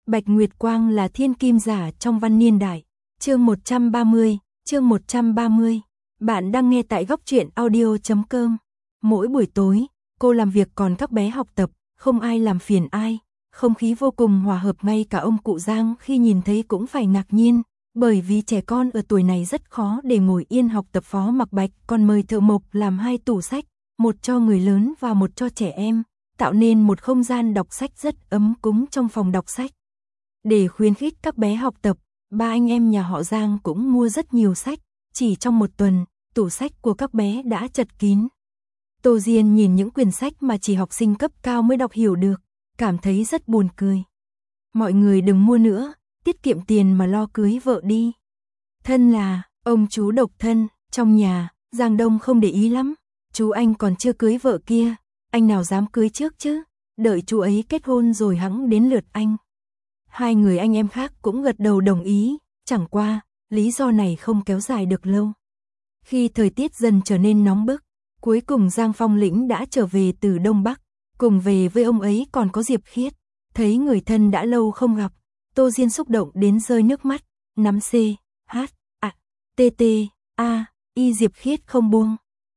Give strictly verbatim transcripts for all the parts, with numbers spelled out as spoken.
Bạch Nguyệt Quang là thiên kim giả trong văn niên đại. Chương một trăm ba mươi, chương một trăm ba mươi. Bạn đang nghe tại góc truyện audio chấm com. Mỗi buổi tối, cô làm việc còn các bé học tập, không ai làm phiền ai. Không khí vô cùng hòa hợp, ngay cả ông cụ Giang khi nhìn thấy cũng phải ngạc nhiên, bởi vì trẻ con ở tuổi này rất khó để ngồi yên học tập. Phó Mặc Bạch còn mời thợ mộc làm hai tủ sách, một cho người lớn và một cho trẻ em, tạo nên một không gian đọc sách rất ấm cúng trong phòng đọc sách. Để khuyến khích các bé học tập, ba anh em nhà họ Giang cũng mua rất nhiều sách, chỉ trong một tuần, tủ sách của các bé đã chật kín. Tô Diên nhìn những quyển sách mà chỉ học sinh cấp cao mới đọc hiểu được, cảm thấy rất buồn cười. Mọi người đừng mua nữa, tiết kiệm tiền mà lo cưới vợ đi. Thân là ông chú độc thân, trong nhà, Giang Đông không để ý lắm, chú anh còn chưa cưới vợ kia, anh nào dám cưới trước chứ, đợi chú ấy kết hôn rồi hẵng đến lượt anh. Hai người anh em khác cũng gật đầu đồng ý, chẳng qua, lý do này không kéo dài được lâu. Khi thời tiết dần trở nên nóng bức, cuối cùng Giang Phong Lĩnh đã trở về từ Đông Bắc, cùng về với ông ấy còn có Diệp Khiết. Thấy người thân đã lâu không gặp, Tô Diên xúc động đến rơi nước mắt, nắm C, H, A, T T, A, Y Diệp Khiết không buông.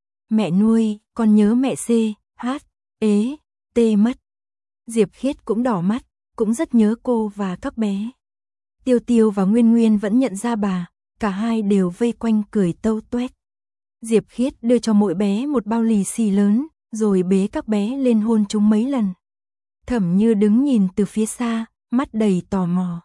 Mẹ nuôi, con nhớ mẹ C, H, ế, T mất. Diệp Khiết cũng đỏ mắt, cũng rất nhớ cô và các bé. Tiêu Tiêu và Nguyên Nguyên vẫn nhận ra bà, cả hai đều vây quanh cười tâu tuét. Diệp Khiết đưa cho mỗi bé một bao lì xì lớn, rồi bế các bé lên hôn chúng mấy lần. Thẩm Như đứng nhìn từ phía xa, mắt đầy tò mò.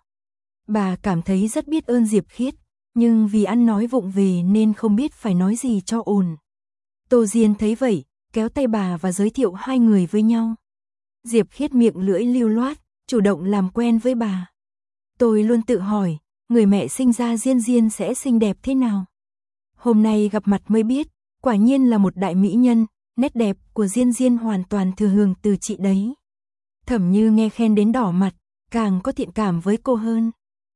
Bà cảm thấy rất biết ơn Diệp Khiết, nhưng vì ăn nói vụng về nên không biết phải nói gì cho ổn. Tô Diên thấy vậy, kéo tay bà và giới thiệu hai người với nhau. Diệp Khiết miệng lưỡi lưu loát, chủ động làm quen với bà. Tôi luôn tự hỏi, người mẹ sinh ra Diên Diên sẽ xinh đẹp thế nào? Hôm nay gặp mặt mới biết, quả nhiên là một đại mỹ nhân, nét đẹp của Diên Diên hoàn toàn thừa hưởng từ chị đấy. Thẩm Như nghe khen đến đỏ mặt, càng có thiện cảm với cô hơn.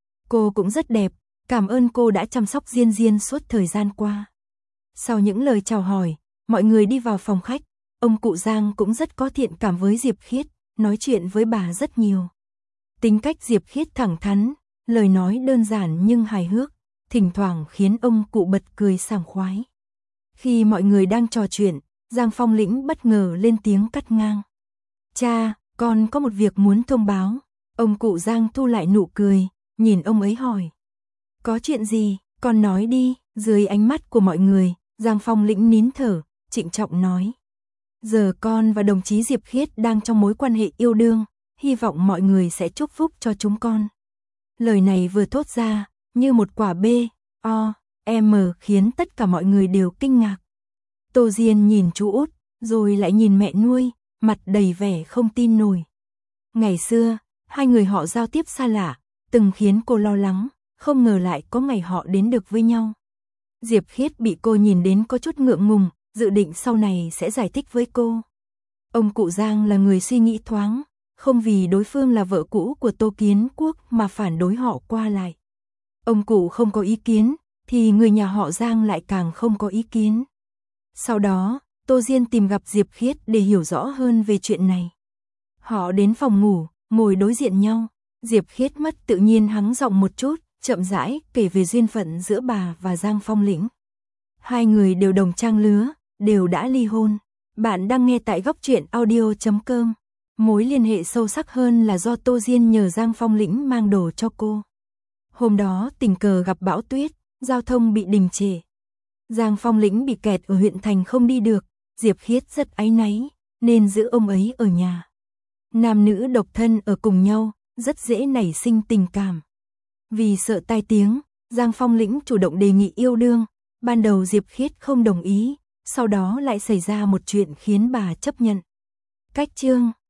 Cô cũng rất đẹp, cảm ơn cô đã chăm sóc Diên Diên suốt thời gian qua. Sau những lời chào hỏi, mọi người đi vào phòng khách, ông cụ Giang cũng rất có thiện cảm với Diệp Khiết, nói chuyện với bà rất nhiều. Tính cách Diệp Khiết thẳng thắn, lời nói đơn giản nhưng hài hước, thỉnh thoảng khiến ông cụ bật cười sảng khoái. Khi mọi người đang trò chuyện, Giang Phong Lĩnh bất ngờ lên tiếng cắt ngang. Cha, con có một việc muốn thông báo. Ông cụ Giang thu lại nụ cười, nhìn ông ấy hỏi. Có chuyện gì, con nói đi. Dưới ánh mắt của mọi người, Giang Phong Lĩnh nín thở, trịnh trọng nói. Giờ con và đồng chí Diệp Khiết đang trong mối quan hệ yêu đương, hy vọng mọi người sẽ chúc phúc cho chúng con. Lời này vừa thốt ra, như một quả B, O, M khiến tất cả mọi người đều kinh ngạc. Tô Diên nhìn chú út, rồi lại nhìn mẹ nuôi, mặt đầy vẻ không tin nổi. Ngày xưa, hai người họ giao tiếp xa lạ, từng khiến cô lo lắng, không ngờ lại có ngày họ đến được với nhau. Diệp Khiết bị cô nhìn đến có chút ngượng ngùng, dự định sau này sẽ giải thích với cô. Ông cụ Giang là người suy nghĩ thoáng, không vì đối phương là vợ cũ của Tô Kiến Quốc mà phản đối họ qua lại. Ông cụ không có ý kiến, thì người nhà họ Giang lại càng không có ý kiến. Sau đó, Tô Diên tìm gặp Diệp Khiết để hiểu rõ hơn về chuyện này. Họ đến phòng ngủ, ngồi đối diện nhau. Diệp Khiết mất tự nhiên hắng giọng một chút, chậm rãi kể về duyên phận giữa bà và Giang Phong Lĩnh. Hai người đều đồng trang lứa, đều đã ly hôn. Bạn đang nghe tại góc truyện audio chấm com. Mối liên hệ sâu sắc hơn là do Tô Diên nhờ Giang Phong Lĩnh mang đồ cho cô. Hôm đó tình cờ gặp bão tuyết, giao thông bị đình trệ. Giang Phong Lĩnh bị kẹt ở huyện thành không đi được, Diệp Khiết rất áy náy, nên giữ ông ấy ở nhà. Nam nữ độc thân ở cùng nhau, rất dễ nảy sinh tình cảm. Vì sợ tai tiếng, Giang Phong Lĩnh chủ động đề nghị yêu đương, ban đầu Diệp Khiết không đồng ý, sau đó lại xảy ra một chuyện khiến bà chấp nhận. Cách chương